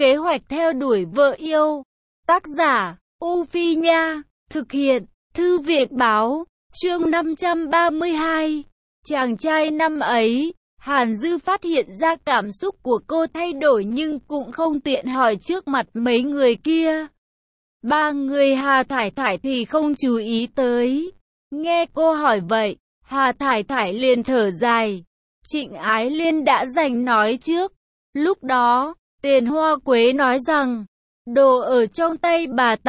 Kế hoạch theo đuổi vợ yêu. Tác giả, U Phi Nha. Thực hiện, Thư viện Báo. Chương 532. Chàng trai năm ấy, Hàn Dư phát hiện ra cảm xúc của cô thay đổi nhưng cũng không tiện hỏi trước mặt mấy người kia. Ba người Hà Thải Thải thì không chú ý tới. Nghe cô hỏi vậy, Hà Thải Thải liền thở dài. Trịnh Ái Liên đã giành nói trước. Lúc đó, Tiền Hoa Quế nói rằng, đồ ở trong tay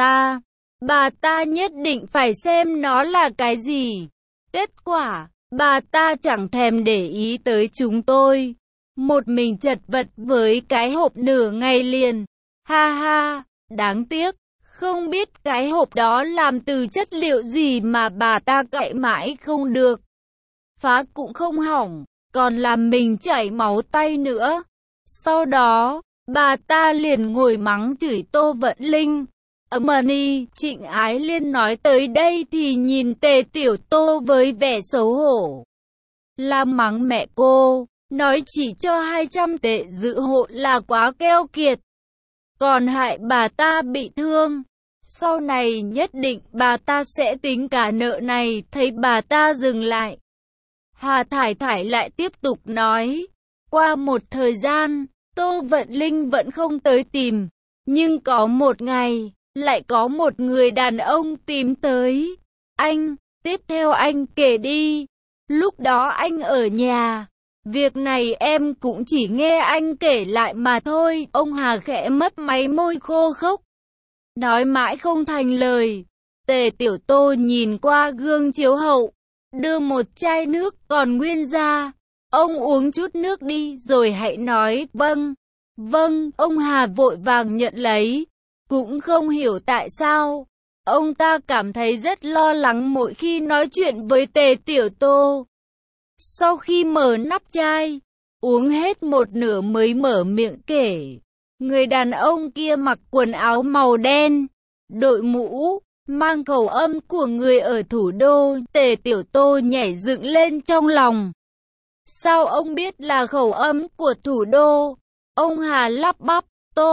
bà ta nhất định phải xem nó là cái gì. Kết quả, bà ta chẳng thèm để ý tới chúng tôi. Một mình chật vật với cái hộp nửa ngày liền. Ha ha, đáng tiếc, không biết cái hộp đó làm từ chất liệu gì mà bà ta cậy mãi không được. Phá cũng không hỏng, còn làm mình chảy máu tay nữa. Sau đó, bà ta liền ngồi mắng chửi Tô Vận Linh. Money, Trịnh Ái Liên nói tới đây thì nhìn Tề Tiểu Tô với vẻ xấu hổ. La mắng mẹ cô, nói chỉ cho 200 tệ dự hộ là quá keo kiệt. Còn hại bà ta bị thương. Sau này nhất định bà ta sẽ tính cả nợ này. Thấy bà ta dừng lại, Hà Thải Thải lại tiếp tục nói. Qua một thời gian, Tô Vận Linh vẫn không tới tìm. Nhưng có một ngày, lại có một người đàn ông tìm tới. Anh, tiếp theo anh kể đi. Lúc đó anh ở nhà. Việc này em cũng chỉ nghe anh kể lại mà thôi. Ông Hà khẽ mấp máy môi khô khốc, nói mãi không thành lời. Tề Tiểu Tô nhìn qua gương chiếu hậu, đưa một chai nước còn nguyên ra. Ông uống chút nước đi rồi hãy nói. Vâng, vâng. Ông Hà vội vàng nhận lấy. Cũng không hiểu tại sao, ông ta cảm thấy rất lo lắng mỗi khi nói chuyện với Tề Tiểu Tô. Sau khi mở nắp chai, uống hết một nửa mới mở miệng kể. Người đàn ông kia mặc quần áo màu đen, đội mũ, mang khẩu âm của người ở thủ đô. Tề Tiểu Tô nhảy dựng lên trong lòng. Sao ông biết là khẩu âm của thủ đô? Ông Hà lắp bắp.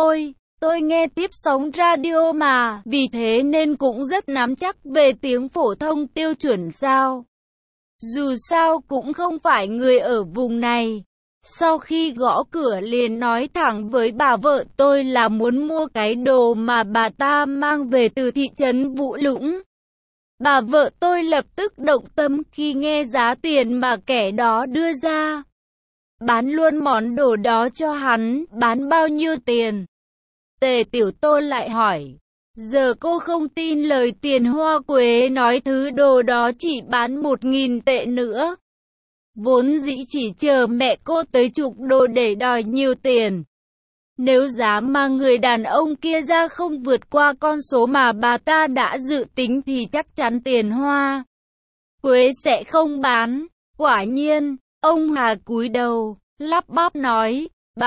Tôi nghe tiếp sóng radio mà, vì thế nên cũng rất nắm chắc về tiếng phổ thông tiêu chuẩn sao. Dù sao cũng không phải người ở vùng này. Sau khi gõ cửa liền nói thẳng với bà vợ tôi là muốn mua cái đồ mà bà ta mang về từ thị trấn Vũ Lũng. Bà vợ tôi lập tức động tâm khi nghe giá tiền mà kẻ đó đưa ra. Bán luôn món đồ đó cho hắn. Bán bao nhiêu tiền? Tề Tiểu Tô lại hỏi. Giờ cô không tin lời Tiền Hoa Quế nói thứ đồ đó chỉ bán 1.000 tệ nữa. Vốn dĩ chỉ chờ mẹ cô tới chục đô để đòi nhiều tiền. Nếu giá mà người đàn ông kia ra không vượt qua con số mà bà ta đã dự tính thì chắc chắn Tiền Hoa Quế sẽ không bán. Quả nhiên, ông Hà cúi đầu, lắp bắp nói.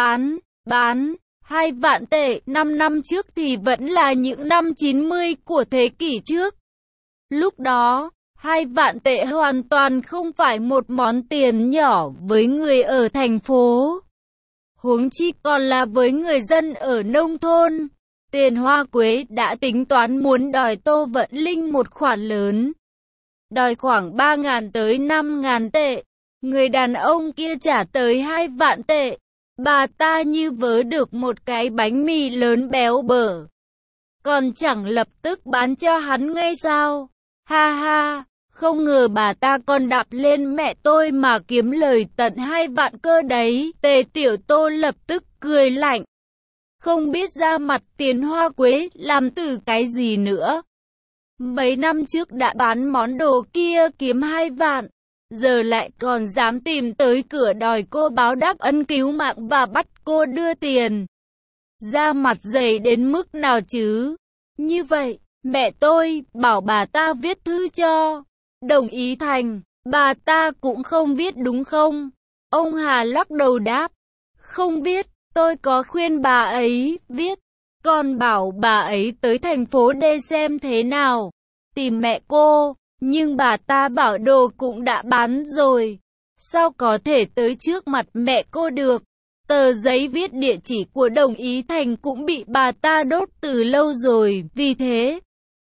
Bán 2 vạn tệ. 5 năm trước thì vẫn là những năm 90 của thế kỷ trước. Lúc đó, 2 vạn tệ hoàn toàn không phải một món tiền nhỏ với người ở thành phố. Huống chi còn là với người dân ở nông thôn. Tiền Hoa Quế đã tính toán muốn đòi Tô Vận Linh một khoản lớn. Đòi khoảng 3.000 tới 5.000 tệ. Người đàn ông kia trả tới 2 vạn tệ. Bà ta như vớ được một cái bánh mì lớn béo bở. Còn chẳng lập tức bán cho hắn ngay sao? Ha ha, không ngờ bà ta còn đạp lên mẹ tôi mà kiếm lời tận 2 vạn cơ đấy. Tề Tiểu Tô lập tức cười lạnh. Không biết ra mặt Tiền Hoa Quế làm từ cái gì nữa. Mấy năm trước đã bán món đồ kia kiếm 2 vạn. Giờ lại còn dám tìm tới cửa đòi cô báo đáp ân cứu mạng và bắt cô đưa tiền. Da mặt dày đến mức nào chứ? Như vậy, mẹ tôi bảo bà ta viết thư cho. Đồng ý thành, bà ta cũng không viết đúng không? Ông Hà lắc đầu đáp. Không viết, tôi có khuyên bà ấy viết. Còn bảo bà ấy tới thành phố D xem thế nào. Tìm mẹ cô. Nhưng bà ta bảo đồ cũng đã bán rồi. Sao có thể tới trước mặt mẹ cô được? Tờ giấy viết địa chỉ của Đồng Ý Thành cũng bị bà ta đốt từ lâu rồi, vì thế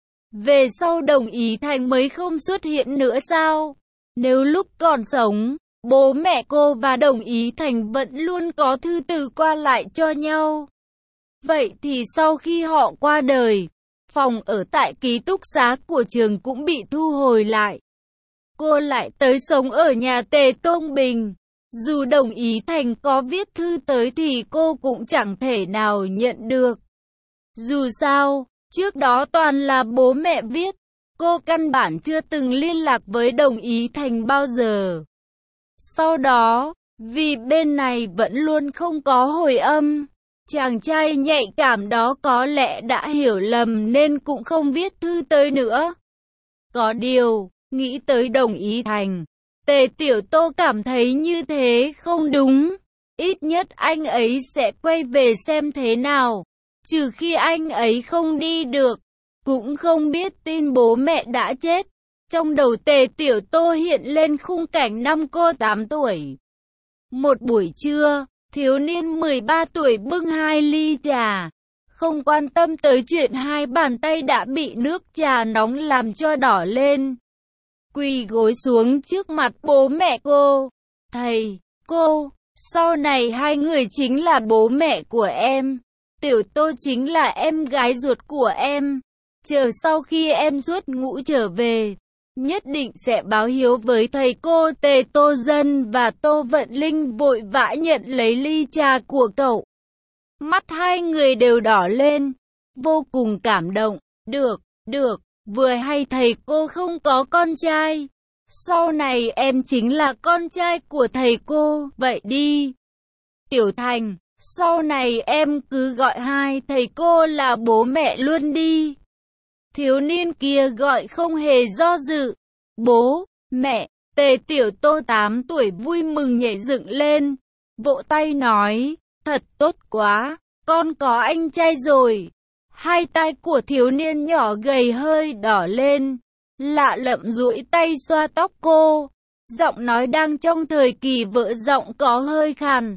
về sau Đồng Ý Thành mới không xuất hiện nữa sao? Nếu lúc còn sống, bố mẹ cô và Đồng Ý Thành vẫn luôn có thư từ qua lại cho nhau. Vậy thì sau khi họ qua đời, phòng ở tại ký túc xá của trường cũng bị thu hồi lại. Cô lại tới sống ở nhà Tề Tôn Bình. Dù Đồng Ý Thành có viết thư tới thì cô cũng chẳng thể nào nhận được. Dù sao, trước đó toàn là bố mẹ viết, cô căn bản chưa từng liên lạc với Đồng Ý Thành bao giờ. Sau đó, vì bên này vẫn luôn không có hồi âm, chàng trai nhạy cảm đó có lẽ đã hiểu lầm nên cũng không viết thư tới nữa. Có điều, nghĩ tới Đồng Ý Thành, Tề Tiểu Tô cảm thấy như thế không đúng. Ít nhất anh ấy sẽ quay về xem thế nào. Trừ khi anh ấy không đi được, cũng không biết tin bố mẹ đã chết. Trong đầu Tề Tiểu Tô hiện lên khung cảnh năm cô 8 tuổi. Một buổi trưa, thiếu niên 13 tuổi bưng 2 ly trà. Không quan tâm tới chuyện hai bàn tay đã bị nước trà nóng làm cho đỏ lên. Quỳ gối xuống trước mặt bố mẹ cô. Thầy, cô, sau này hai người chính là bố mẹ của em. Tiểu Tô chính là em gái ruột của em. Chờ sau khi em xuất ngũ trở về, nhất định sẽ báo hiếu với thầy cô. Tề Tô Dân và Tô Vận Linh vội vã nhận lấy ly trà của cậu. Mắt hai người đều đỏ lên, vô cùng cảm động. Được, vừa hay thầy cô không có con trai. Sau này em chính là con trai của thầy cô, vậy đi. Tiểu Thành, sau này em cứ gọi hai thầy cô là bố mẹ luôn đi. Thiếu niên kia gọi không hề do dự. Bố, mẹ. Tề Tiểu Tô 8 tuổi vui mừng nhảy dựng lên, vỗ tay nói, thật tốt quá, con có anh trai rồi. Hai tay của thiếu niên nhỏ gầy hơi đỏ lên, lạ lẫm duỗi tay xoa tóc cô. Giọng nói đang trong thời kỳ vợ giọng có hơi khàn.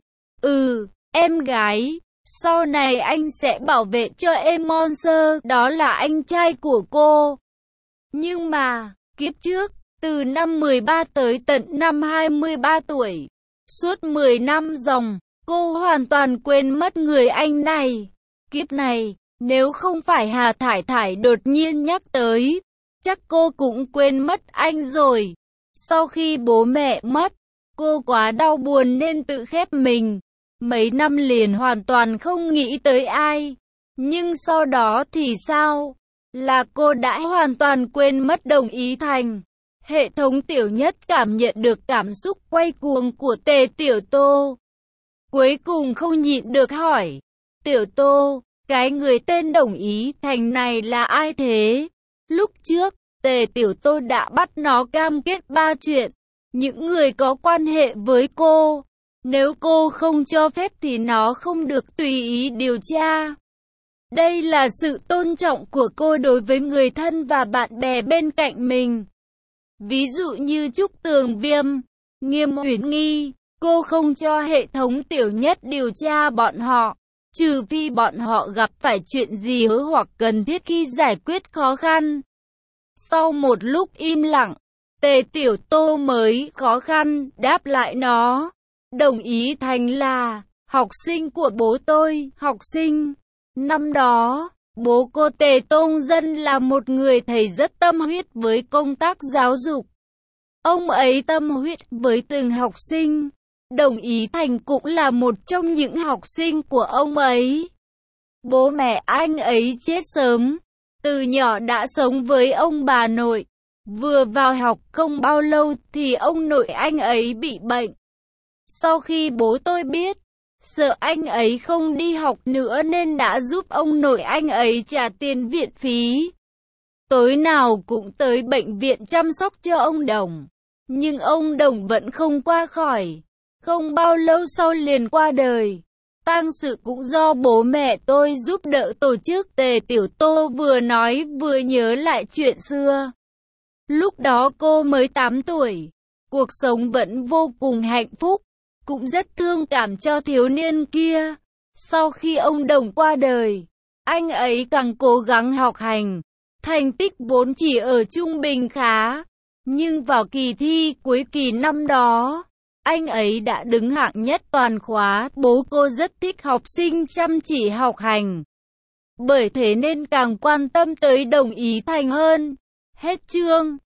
Em gái, sau này anh sẽ bảo vệ cho em Monster, đó là anh trai của cô. Nhưng mà, kiếp trước, từ năm 13 tới tận năm 23 tuổi, suốt 10 năm dòng, cô hoàn toàn quên mất người anh này. Kiếp này, nếu không phải Hà Thải Thải đột nhiên nhắc tới, chắc cô cũng quên mất anh rồi. Sau khi bố mẹ mất, cô quá đau buồn nên tự khép mình. Mấy năm liền hoàn toàn không nghĩ tới ai. Nhưng sau đó thì sao? Là cô đã hoàn toàn quên mất Đồng Ý Thành. Hệ thống Tiểu Nhất cảm nhận được cảm xúc quay cuồng của Tề Tiểu Tô. Cuối cùng không nhịn được hỏi. Tiểu Tô, cái người tên Đồng Ý Thành này là ai thế? Lúc trước, Tề Tiểu Tô đã bắt nó cam kết 3 chuyện. Những người có quan hệ với cô. Nếu cô không cho phép thì nó không được tùy ý điều tra. Đây là sự tôn trọng của cô đối với người thân và bạn bè bên cạnh mình. Ví dụ như Trúc Tường Viêm, Nghiêm Uyển Nghi, cô không cho hệ thống Tiểu Nhất điều tra bọn họ, trừ phi bọn họ gặp phải chuyện gì hoặc cần thiết khi giải quyết khó khăn. Sau một lúc im lặng, Tề Tiểu Tô mới khó khăn đáp lại nó. Đồng Ý Thành là học sinh của bố tôi, học sinh. Năm đó, bố cô Tề Tôn Dân là một người thầy rất tâm huyết với công tác giáo dục. Ông ấy tâm huyết với từng học sinh. Đồng Ý Thành cũng là một trong những học sinh của ông ấy. Bố mẹ anh ấy chết sớm, từ nhỏ đã sống với ông bà nội. Vừa vào học không bao lâu thì ông nội anh ấy bị bệnh. Sau khi bố tôi biết, sợ anh ấy không đi học nữa nên đã giúp ông nội anh ấy trả tiền viện phí. Tối nào cũng tới bệnh viện chăm sóc cho ông Đồng. Nhưng ông Đồng vẫn không qua khỏi. Không bao lâu sau liền qua đời. Tang sự cũng do bố mẹ tôi giúp đỡ tổ chức. Tề Tiểu Tô vừa nói vừa nhớ lại chuyện xưa. Lúc đó cô mới 8 tuổi. Cuộc sống vẫn vô cùng hạnh phúc. cũng rất thương cảm cho thiếu niên kia. Sau khi ông Đồng qua đời, anh ấy càng cố gắng học hành, thành tích vốn chỉ ở trung bình khá. Nhưng vào kỳ thi cuối kỳ năm đó, anh ấy đã đứng hạng nhất toàn khóa. Bố cô rất thích học sinh chăm chỉ học hành, bởi thế nên càng quan tâm tới Đồng Ý Thành hơn. Hết chương.